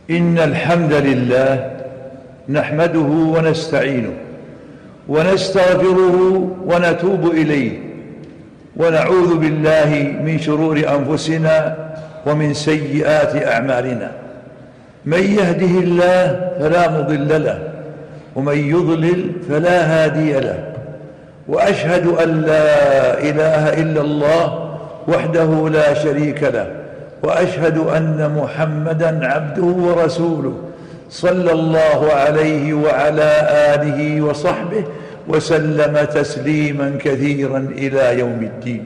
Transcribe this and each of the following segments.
إن الحمد لله نحمده ونستعينه ونستغفره ونتوب إليه ونعوذ بالله من شرور أنفسنا ومن سيئات أعمالنا. من يهده الله فلا مضل له ومن يضلل فلا هادي له، وأشهد أن لا إله إلا الله وحده لا شريك له، وأشهد أن محمدًا عبده ورسوله صلى الله عليه وعلى آله وصحبه وسلم تسليمًا كثيرًا إلى يوم الدين.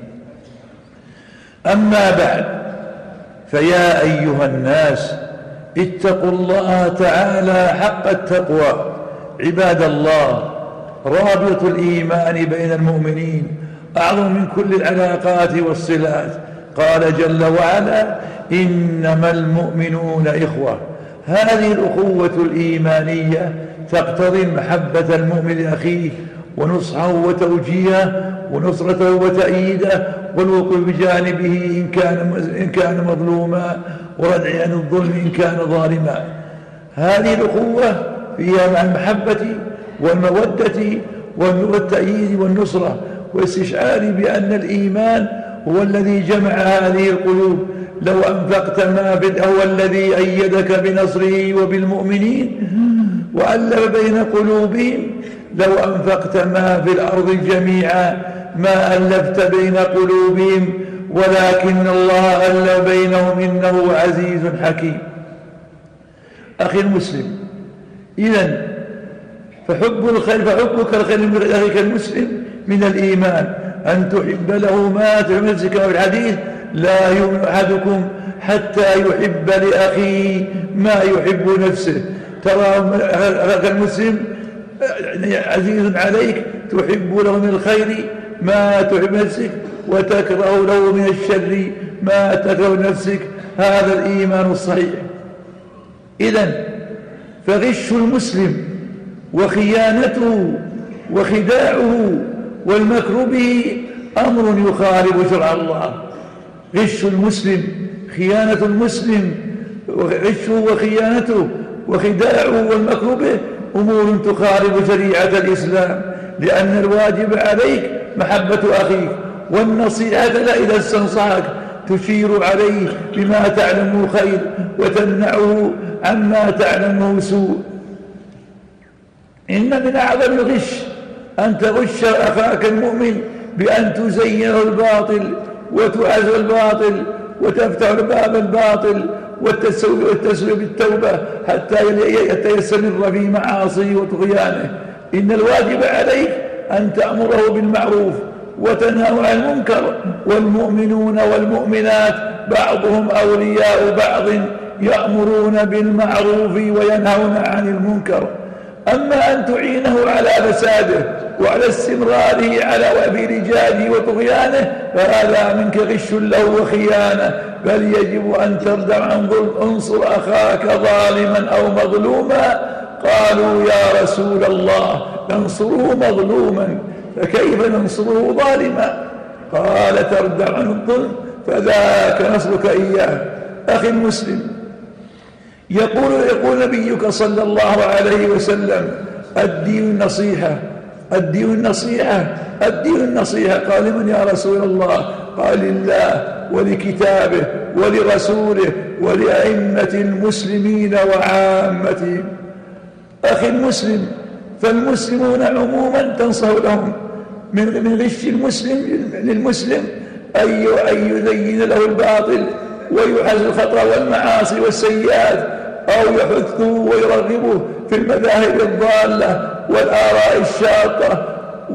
أما بعد، فيا أيها الناس اتقوا الله تعالى حق التقوى. عباد الله، رابط الإيمان بين المؤمنين أعظم من كل العلاقات والصلات. قال جل وعلا: إنما المؤمنون إخوة. هذه الأخوة الإيمانية تقتضي محبة المؤمن لأخيه ونصحه وتوجيهه ونصرته وتأييده والوقوف بجانبه إن كان مظلوما وردع عن الظلم إن كان ظالما. هذه الأخوة فيها مع المحبة والمودة والتأييد والنصرة والاستشعار بأن الإيمان هو الذي جمع هذه القلوب. لو أنفقت ما هو الذي أيدك بنصره وبالمؤمنين وألف بين قلوبهم. لو أنفقت ما في الأرض جميعا ما ألفت بين قلوبهم ولكن الله ألف بينهم إنه عزيز حكيم. أخي المسلم، إذن فحبك الخير من أخيك المسلم من الإيمان، أن تحب له ما تحب نفسك. وفي الحديث: لا يؤمن أحدكم حتى يحب لأخيه ما يحب نفسه. ترى أخاك المسلم عزيز عليك، تحب له من الخير ما تحب نفسك وتكره له من الشر ما تكره نفسك. هذا الإيمان الصحيح. إذن فغش المسلم وخيانته وخداعه والمكر به أمر يخالف شرع الله. غش المسلم، خيانة المسلم، غشه وخيانته وخداعه والمكر به أمور تخالف شريعة الإسلام، لأن الواجب عليك محبة أخيك والنصيحة له إذا استنصحك، تشير عليه بما تعلمه خير وتمنعه عما تعلمه سوء. إن من أعظم الغش أن تغش أخاك المؤمن بأن تزينه الباطل وتعز الباطل وتفتح باب الباطل والتسوية بالتوبة حتى يستمر في معاصيه وطغيانه. إن الواجب عليك أن تأمره بالمعروف وتنهى عن المنكر، والمؤمنون والمؤمنات بعضهم أولياء بعض يأمرون بالمعروف وينهون عن المنكر. أما أن تعينه على فساده وعلى استمراره على رجاله وطغيانه فهذا منك غش له وخيانة، بل يجب أن تردع عن ظلم. انصر أخاك ظالما أو مظلوما. قالوا: يا رسول الله ننصره مظلوما فكيف ننصره ظالما؟ قال: تردع عن الظلم فذاك نصرك إياه. أخي المسلم، يقول نبيك صلى الله عليه وسلم: الدين النصيحة، الدين النصيحة، الدين النصيحة. قال: لمن يا رسول الله؟ قال: لله ولكتابه ولرسوله ولأئمة المسلمين وعامتهم. أخي المسلم، فالمسلمون عموما تنصح لهم من غش المسلم للمسلم أن يزين له الباطل ويحز الخطأ والمعاصي والسيئات، أو يحثه ويرغبه في المذاهب الضالة والآراء الشاطة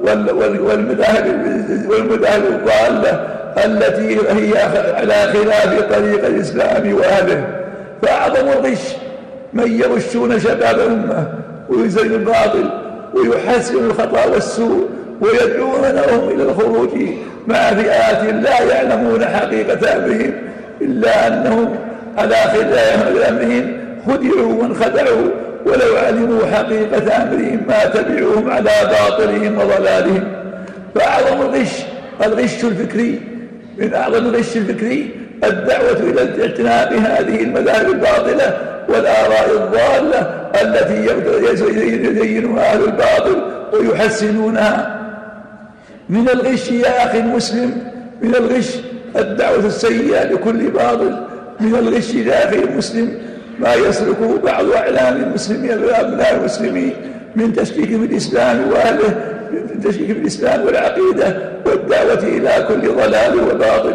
والمذاهب الضالة التي هي على خلاف طريق الإسلام وأهله. فأعظم الغش من يغشون شباب الأمة ويزين الباطل ويحسن الخطأ والسوء ويدعونهم إلى الخروج مع فئات لا يعلمون حقيقة أمرهم، إلا أنهم على خلاف أمرهم خدعوا وانخدعوا، ولو علموا حقيقة أمرهم ما تبعوهم على باطلهم وضلالهم. فأعظم الغش الفكري. من أعظم الغش الفكري الدعوة إلى اجتناب هذه المذاهب الباطلة والآراء الضالة التي يزينها أهل الباطل ويحسنونها. من الغش يا أخي المسلم، من الغش الدعوة السيئة لكل باطل. من الغش يا أخي المسلم ما يسلكه بعض أعلام المسلمين أبناء المسلمين من تشكيك في الإسلام وأهله، من تشكيك في الإسلام والعقيدة والدعوة إلى كل ضلال وباطل.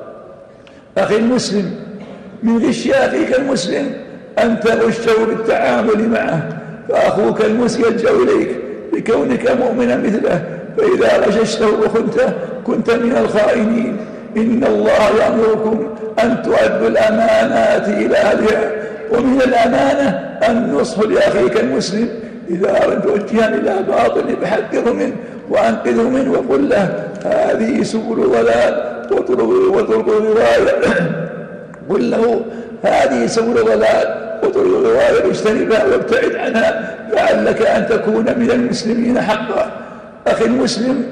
أخي المسلم، من غش أخيك المسلم أن تغشه بالتعامل معه، فأخوك المسلم يلجأ إليك لكونك مؤمنا مثله، فإذا غششته وخنته كنت من الخائنين. إن الله يأمركم أن تؤدوا الأمانات إلى أهلها، ومن الأمانة النصح لأخيك المسلم إذا أردت توجها إلى باطل فحذره منه وأنقذه منه وقل له هذه سبل ضلال وطرق غواية. قل له هذه سبل ضلال وطرق غواية واجتنبها وابتعد عنها لعلك أن تكون من المسلمين حقا. أخي المسلم،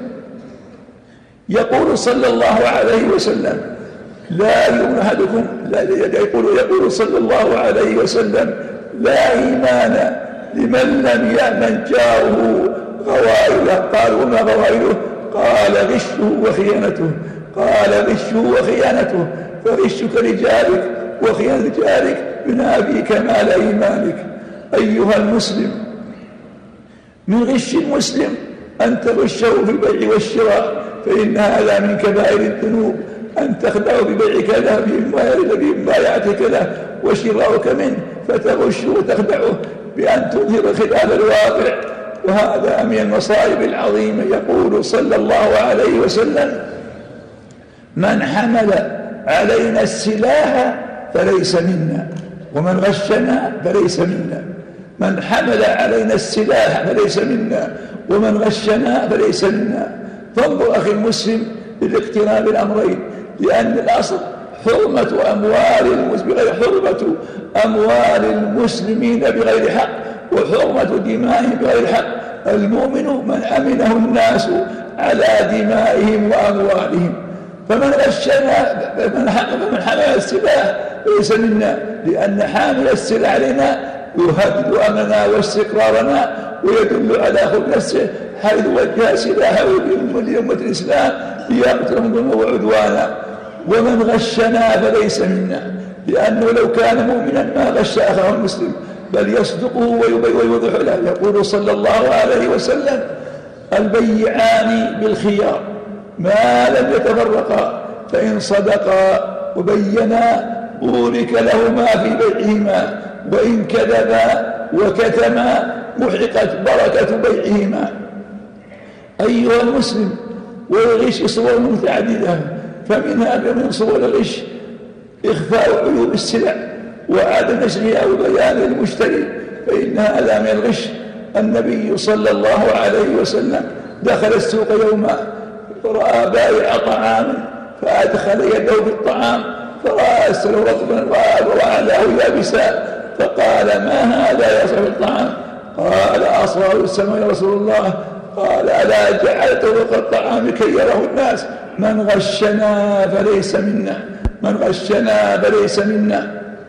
يقول صلى الله عليه وسلم لا يؤمن أحدكم، يقول صلى الله عليه وسلم لا إيمان لمن لم يأمن جاره غوائله. قال وما غوائله؟ قال غشه وخيانته. قال غشه وخيانته، فغشك لجارك وخيانة جارك ينافي كمال إيمانك. أيها المسلم، من غش المسلم أن تغشه في البيع والشراء، فإن هذا من كبائر الذنوب. أن تخدعه ببيعك له بمبايعتك له وشراؤك منه، فتغشه وتخدعه بأن تظهر خلاف الواقع، وهذا من المصائب العظيمة. يقول صلى الله عليه وسلم من حمل علينا السلاح فليس منا ومن غشنا فليس منا. من حمل علينا السلاح فليس منا ومن غشنا فليس منا. فانظر أخي المسلم للاقتران بالأمرين، لأن الأصل حرمة أموال المسلمين بغير حق وحرمة دمائهم بغير حق. المؤمن من أمنه الناس على دمائهم وأموالهم. فمن غشنا فمن حمل السلاح ليس منا، لأن حامل السلاح علينا يهدد أمننا واستقرارنا ويدل على خبث نفسه حيث وجه سلاحه لأمة الإسلام ليقتلهم ظلما وعدوانا. ومن غشنا فليس منا، لأنه لو كان مؤمنا ما غش أخاه المسلم بل يصدقه ويوضح له. يقول صلى الله عليه وسلم البيعان بالخيار ما لم يتفرقا، فإن صدقا وبينا بورك لهما في بيعهما، وإن كذبا وكتما محقت بركة بيعهما. أيها المسلم، والغش صور متعددة، فمنها من صور الغش إخفاء عيوب السلع وعدم نشرها وبيان للمشتري، فإن هذا من الغش. النبي صلى الله عليه وسلم دخل السوق يوما فرأى بائع طعام فأدخل يده في الطعام فرأى أسره رطبا وأعلاه يابسا، فقال ما هذا يا صاحب الطعام؟ قال أصاب السماء يا رسول الله. قال ألا جعلته فوق الطعام كي يره الناس؟ من غشنا فليس منا، من غشنا فليس منا.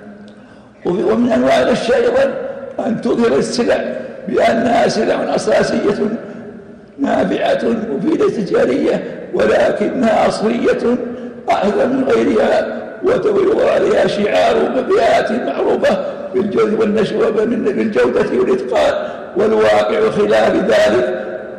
ومن أنواع الغش أيضا أن تظهر السلع بأنها سلع أساسية نافعة مفيدة تجارية ولكنها أصلية أحسن من غيرها، وتوضع عليها شعار مبيعات معروفة بالجودة والنشوة بالجودة والإتقان، والواقع خلاف ذلك،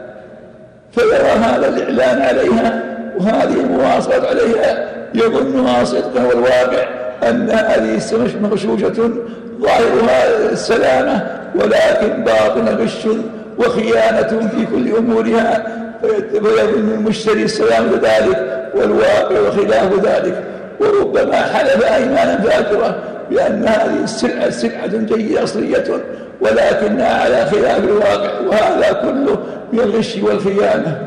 فيرى هذا الإعلان عليها وهذه المواصلة عليها يظنها صدقا، والواقع أن هذه مغشوشة ظاهرها السلامة ولكن باطن غش وخيانة في كل أمورها، فيظن المشتري السلامة ذلك والواقع خلاف ذلك. وربما حلف أيمانا فاجرة بأن هذه السلعة سلعة جيدة أصلية ولكنها على خلاف الواقع، وهذا كله من الغش والخيانة.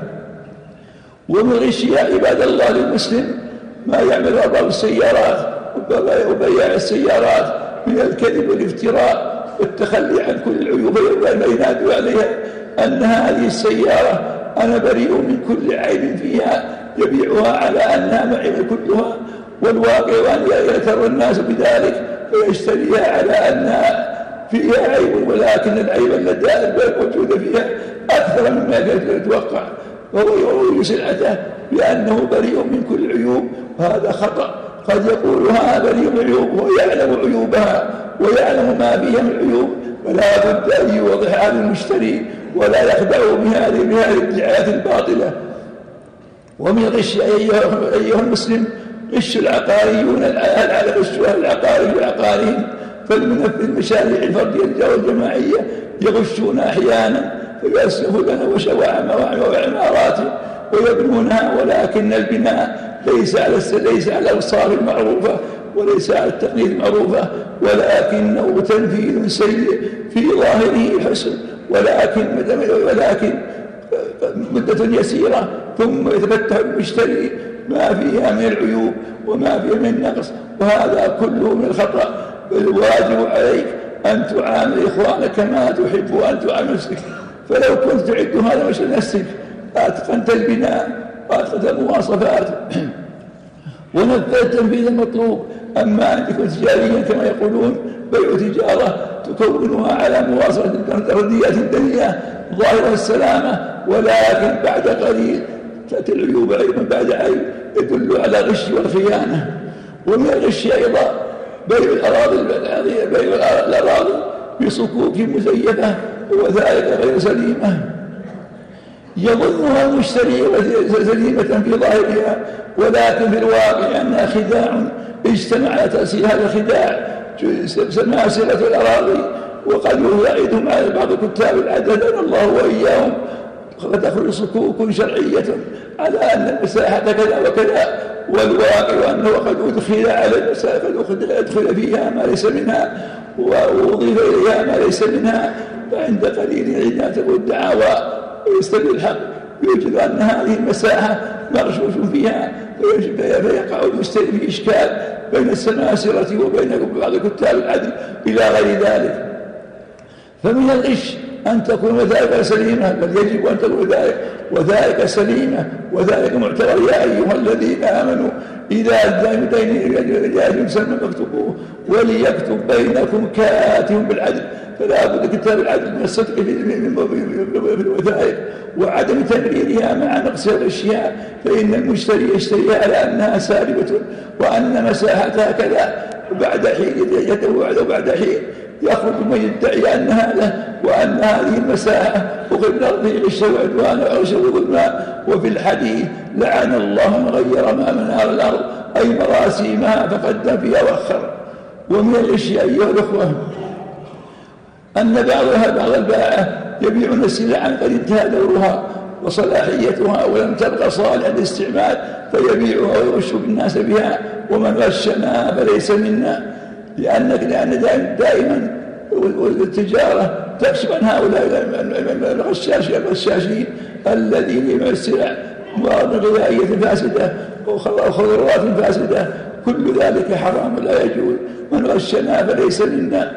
ومن الغش يا عباد الله للمسلم ما يعمل أرباب السيارات وبياع السيارات من الكذب والافتراء والتخلي عن كل العيوب وينادوا عليها أن هذه السيارة أنا بريء من كل عيب فيها، يبيعها على أنها معيبة كلها، والواقع أن يغتر الناس بذلك فيشتريها على أنها فيها عيب، ولكن العيب الذي موجود فيها أكثر مما يتوقع، وهو يروج سلعته بأنه بريء من كل عيوب، وهذا خطأ. قد يقول هذا بريء من عيوب ويعلم عيوبها ويعلم ما فيها من عيوب، فلا بد أن يوضح هذا المشتري ولا يخدعه بهذه الادعاءات الباطلة. ومن الغش أيها المسلم غش العقاريون على غشها العقاري بعقارهم، فالمنفذ المشاريع الفردية والجماعية يغشون أحيانا فيسلفون وعمارات ويبنونها، ولكن البناء ليس على الأوصاف المعروفة وليس على التقنية المعروفة، ولكنه تنفيذ سيء في ظاهره حسن، ولكن مدة يسيرة ثم يتفتح المشتري ما فيها من العيوب وما فيها من النقص، وهذا كله من الخطأ. الواجب عليك أن تعامل إخوانك كما تحب أن تعامل نفسك، فلو كنت تعد هذا مش لنفسك أتقنت البناء وأتقنت المواصفات ونفذت التنفيذ المطلوب. أما أن تكون تجاريا كما يقولون بيع تجارة تكونها على مواصفة الرديات الدنيا ظاهرة السلامة، ولكن بعد قليل تأتي العيوب عيبا بعد عيب يدل على الغش والخيانة. ومن الغش أيضا بيع الأراضي بصكوك مزيفة وذلك غير سليمة يظنها المشتري سليمة في ظاهرها، ولكن في الواقع أنها خداع اجتمع على تأسيس هذا الخداع سماسرة الأراضي. وقد يعيدهم على بعض كتاب العدد الله وإياهم فتخرج صكوك شرعية على أن المساحة كذا وكذا، والواقع أنه قد أدخل على المساحة أدخل فيها ما ليس منها وأضيف إليها ما ليس منها، فعند قليل عندما تكون الدعاوى ويستبدل الحق يوجد أن هذه المساحة مغشوش فيها، فيقع المشتري في إشكال بين السماسرة وبين بعض كتاب العدل إلى غير ذلك. فمن الغش أن تكون وذلك سليمة، بل يجب أن تكون وذلك سليمة وذلك معتبر. يا أيها الذين آمنوا إذا أدى دين يسمى فاكتبوه وليكتب بينكم كاتب بالعدل، فلا بد كتاب العدل من الصدق في الوثائق وعدم تمريرها مع نقص الأشياء، فإن المشتري يشتريها على أنها سالبة وأن مساحتها كذا، وبعد حين يتوعد وبعد حين يخرج من يدعي أنها له وأن هذه المساحة وقبل أرضه غش وعدوان وعرش وظلماء. وفي الحديث لعن الله من غير ما منار الأرض أي مراسيمها فقدم فيها وأخر. ومن الأشياء أيها الأخوة أن بعض البائعة يبيعون السلع قد انتهى دورها وصلاحيتها ولم تبقى صالحا للاستعمال فيبيعها ويغش بالناس بها، ومن غشنا فليس منا، لأن دائما التجارة تكشف عن هؤلاء الغشاشين الذين يبيعون السلع مواد غذائية فاسدة وخضروات فاسدة، كل ذلك حرام لا يجوز. من غشنا فليس منا.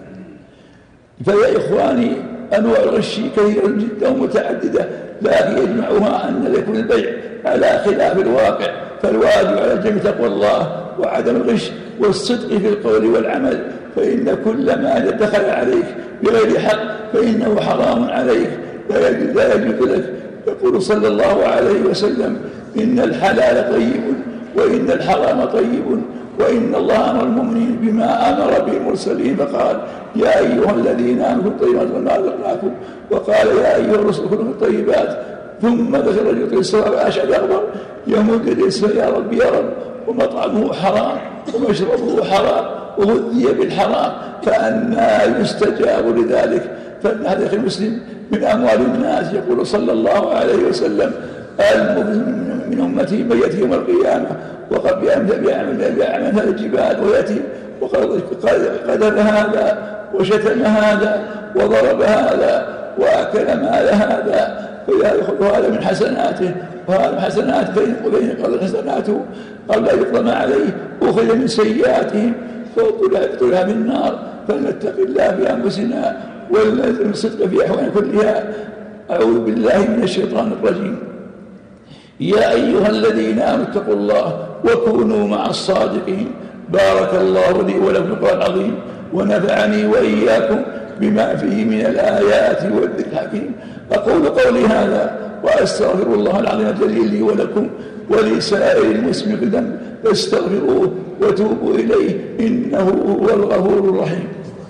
فيا إخواني أنواع الغش كثيرة جدا ومتعددة، لكن يجمعها أن يكون البيع على خلاف الواقع، فالواجب على الجميع تقوى الله وعدم الغش والصدق في القول والعمل، فإن كل ما دخل عليك بغير حق فإنه حرام عليك لا يجوز لك. يقول صلى الله عليه وسلم إن الحلال طيب وإن الحرام طيب، وإن الله أمر المؤمنين بما أمر به المرسلين فقال يا أيها الذين آمنوا طيبات ما رزقناكم، وقال يا أيها الرسل كلوا من الطيبات، ثم ذكر رجل الصلاة وأشهد أخبر يمد الإسم يا رب يا رب، ومطعمه حرام ومشربه حرام وغذي بالحرام فأنى يستجاب لذلك. فالحديث المسلم من أموال الناس. يقول صلى الله عليه وسلم المؤمن من أمتي من يأتي يوم القيامة وقد بيعمل هذا الجبال ويأتي وقد قذف هذا وشتم هذا وضرب هذا وأكل مال هذا، فيأخذ هذا من حسناته وهذا من حسناته، فإن قضى حسناته قبل أن يقضم عليه أخذ من سيئاتهم فطلع من النار. فلنتق الله في أنفسنا ولنلزم الصدق في أحوال كلها. أعوذ بالله من الشيطان الرجيم. يا أيها الذين آمنوا اتقوا الله وكونوا مع الصادقين بارك الله لي ولكم في القرآن العظيم، ونفعني وإياكم بما فيه من الآيات والذكر الحكيم. أقول قولي هذا وأستغفر الله العظيم الجليل لي ولكم ولسائر المسلمين بالذنب، فاستغفروه وتوبوا إليه إنه هو الغفور الرحيم.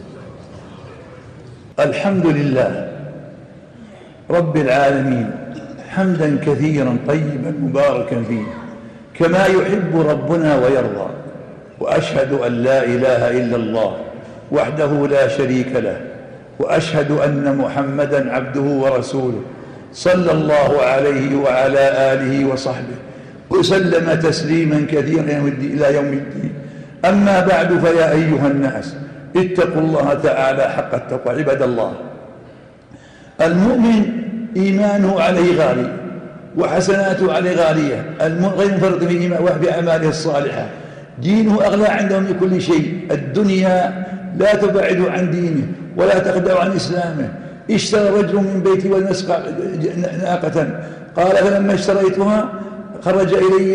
الحمد لله رب العالمين حمدا كثيرا طيبا مباركا فيه كما يحب ربنا ويرضى، وأشهد أن لا إله إلا الله وحده لا شريك له، وأشهد أن محمدا عبده ورسوله صلى الله عليه وعلى آله وصحبه وسلم تسليما كثيرا إلى يوم الدين. أما بعد، فيا أيها الناس اتقوا الله تعالى حق التقوى. عباد الله، المؤمن إيمانه عليه غالي وحسناته عليه غالية، غير منفرط في أعماله الصالحة. دينه أغلى عنده من كل شيء. الدنيا لا تبعد عن دينه ولا تخدع عن إسلامه. اشترى رجل من بيتي والمسقى ناقة، قال فلما اشتريتها خرج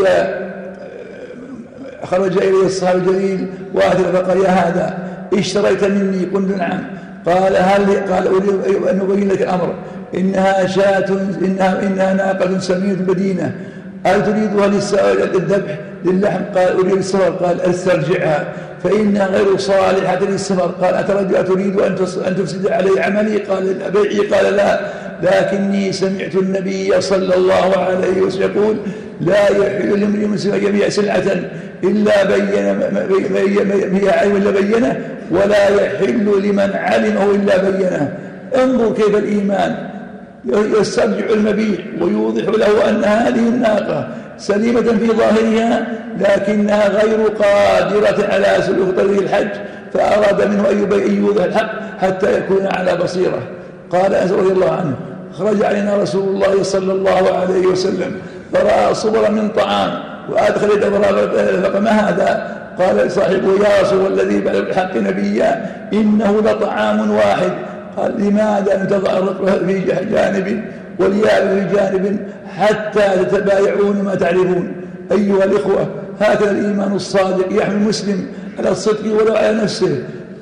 إلي الصحابي الجليل واحد فقال يا هذا اشتريت مني؟ قلت نعم. قال أريد أن أبين لك الأمر، إنها ناقة سمينة بدينة، هل تريدها للذبح للحم؟ قال أريد السفر. قال استرجعها فإنها غير صالحة للسفر. قال أتريد أن تفسد علي عملي؟ قال بيعي. قال لا، لكني سمعت النبي صلى الله عليه وسلم يقول لا يحل لامرئ مسلم يبيع سلعة إلا بين فيها عيب إلا بينه، ولا يحل لمن علمه إلا بينه. انظر كيف الإيمان يسترجع المبيع ويوضح له أن هذه الناقة سليمة في ظاهرها لكنها غير قادرة على سلوك طريق الحج، فأراد منه أن يوضح الحق حتى يكون على بصيرة. قال أنس رضي الله عنه خرج علينا رسول الله صلى الله عليه وسلم فرأى صبرا من طعام وأدخل يده فقال ما هذا؟ قال صاحبه يا رسول الذي بعد الحق نبيا إنه لطعام واحد. قال لماذا تضع الرطل في جانب واليابس في جانب حتى تتبايعون ما تعرفون؟ أيها الإخوة، هكذا الإيمان الصادق يحمل المسلم على الصدق ولو على نفسه.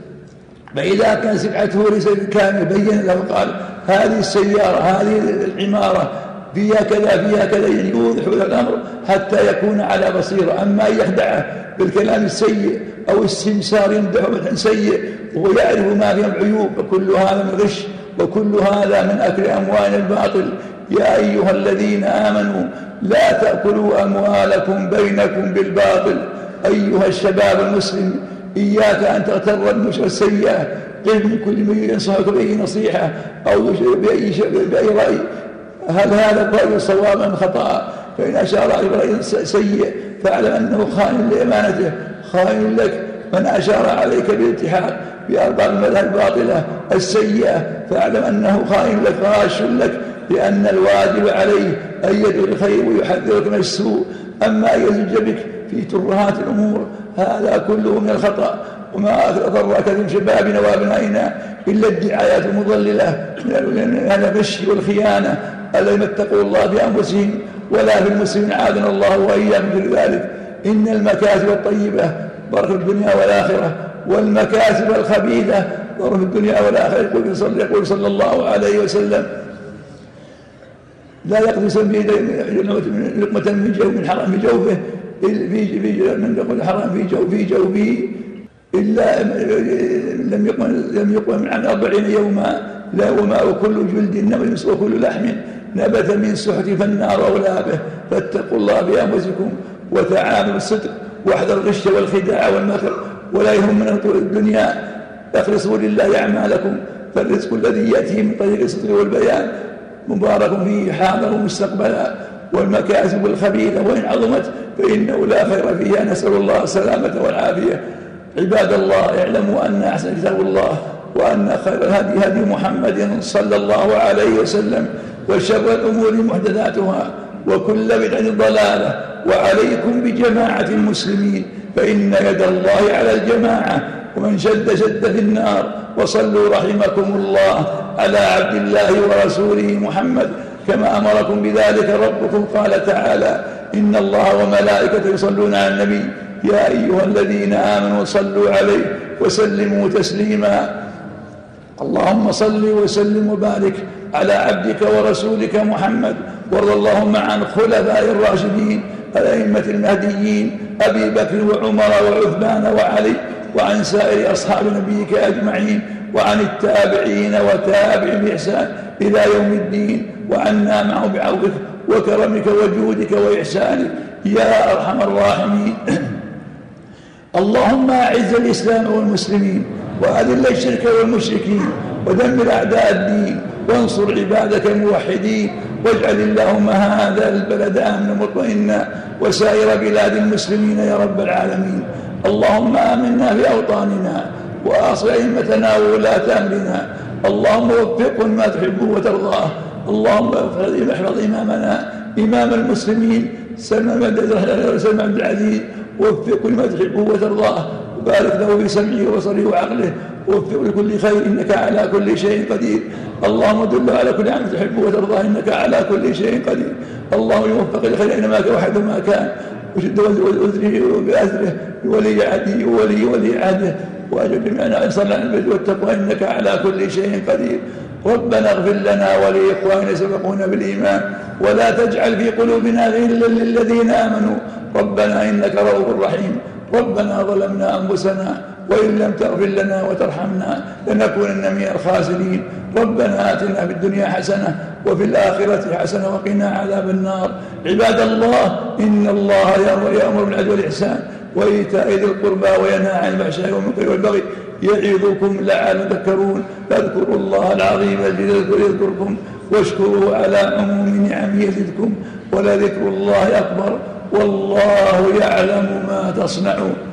فإذا كان سلعته ليس كامل بين له، قال هذه السيارة هذه العمارة فيها كذا فيها كذا، يعني يوضح له الأمر حتى يكون على بصيرة. أما يخدعه بالكلام السيء أو السمسار يمدحه مدحا سيء وهو يعرف ما فيه العيوب، وكل هذا من غش وكل هذا من أكل أموال الباطل. يا أيها الذين آمنوا لا تأكلوا أموالكم بينكم بالباطل. أيها الشباب المسلم، إياك أن تغتر بالنشرة السيئة. قف من كل من ينصحك بأي نصيحة أو بأي رأي، هل هذا الرأي صوابا أم خطأ؟ فإن أشار على رأي سيء فاعلم أنه خائن لأمانته، خائن لك. من أشار عليك بالاتحاد بأرباب المذاهب الباطلة السيئة فاعلم أنه خائن لك غاش لك، لأن الواجب عليه أن يدعو الخير ويحذرك من السوء. أما أن يزج بك في ترهات الأمور هذا كله من الخطأ. وما أضرك من شبابنا وأبنائنا إلا الدعايات المضللة من الغش والخيانة الذين اتقوا الله بأنفسهم ولا بالمسلمين، عاذنا الله وإياهم من ذلك. إن المكاسب الطيبة ضر في الدنيا والآخرة، والمكاسب الخبيثة ضر في الدنيا والآخرة. يقول صلى الله عليه وسلم لا يقدس لقمة من حرام في جوفه من حرام في جوفه إلا لم يقم من عن 40 يوما، لا وما وكل جلد نبت وكل لحم نبت من سحت فالنار أولى به. فاتقوا الله بأنفسكم وتعاملوا بالصدق واحذروا الغش والخداع والمكر، ولا يهمنا الدنيا. اخلصوا لله أعمالكم، فالرزق الذي يأتي من طريق الصدق والبيان مبارك فيه حاضر مستقبلا. والمكاسب الخبيثة وإن عظمت فإنه لا خير فيها، نسأل الله السلامة والعافية. عباد الله، اعلموا أن أحسن كتاب الله، وأن خير الهدي هدي محمد صلى الله عليه وسلم، وشر الأمور محدثاتها، وكل بدعة ضلالة. وعليكم بجماعة المسلمين، فإن يد الله على الجماعة، ومن شد في النار. وصلوا رحمكم الله على عبد الله ورسوله محمد كما أمركم بذلك ربكم. قال تعالى إن الله وملائكته يصلون على النبي يا أيها الذين آمنوا صلوا عليه وسلموا تسليما. اللهم صل وسلم وبارك على عبدك ورسولك محمد، وارض اللهم عن خلفاء الراشدين الأئمة المهديين أبي بكر وعمر وعثمان وعلي، وعن سائر أصحاب نبيك أجمعين، وعن التابعين وتابع بإحسان إلى يوم الدين، وعنا معه بعفوك وكرمك وجودك وإحسانك يا أرحم الراحمين. اللهم أعز الإسلام والمسلمين، وأذل الشرك والمشركين، ودمر أعداء الدين، وانصر عبادك الموحدين، واجعل اللهم هذا البلد آمنا مطمئنا وسائر بلاد المسلمين يا رب العالمين. اللهم آمنا في أوطاننا، وأصلح أئمتنا وولاة أمرنا. اللهم وفقهم ما تحبه وترضاه. اللهم احفظ إمامنا إمام المسلمين سلمان عبد العزيز، وفقه لما تحبه وترضاه، وبارك له في سمعه وبصره وعقله، ووفقه لكل خير إنك على كل شيء قدير. اللهم دله على كل عمل تحبه وترضاه إنك على كل شيء قدير. اللهم يوفق لخير أينما كان وحده ما كان، وشد وزره بأثره ولي عهده ولي عهده، وأجل جميعنا صلى على البر والتقوى إنك على كل شيء قدير. ربنا اغفر لنا ولإخواننا سبقونا بالإيمان، ولا تجعل في قلوبنا غلا للذين آمنوا ربنا إنك رؤوف رحيم. ربنا ظلمنا أنفسنا وإن لم تغفر لنا وترحمنا لنكونن من الخاسرين. ربنا آتنا في الدنيا حسنة وفي الآخرة حسنة وقنا عذاب النار. عباد الله، إن الله يأمر بالعدل والإحسان وإيتاء ذي القربى وينهى عن الفحشاء والمنكر والبغي يعظكم لعلكم تذكرون. فاذكروا الله العظيم يذكركم، واشكروه على عموم نعمه يزدكم، ولذكر الله أكبر، والله يعلم ما تصنعون.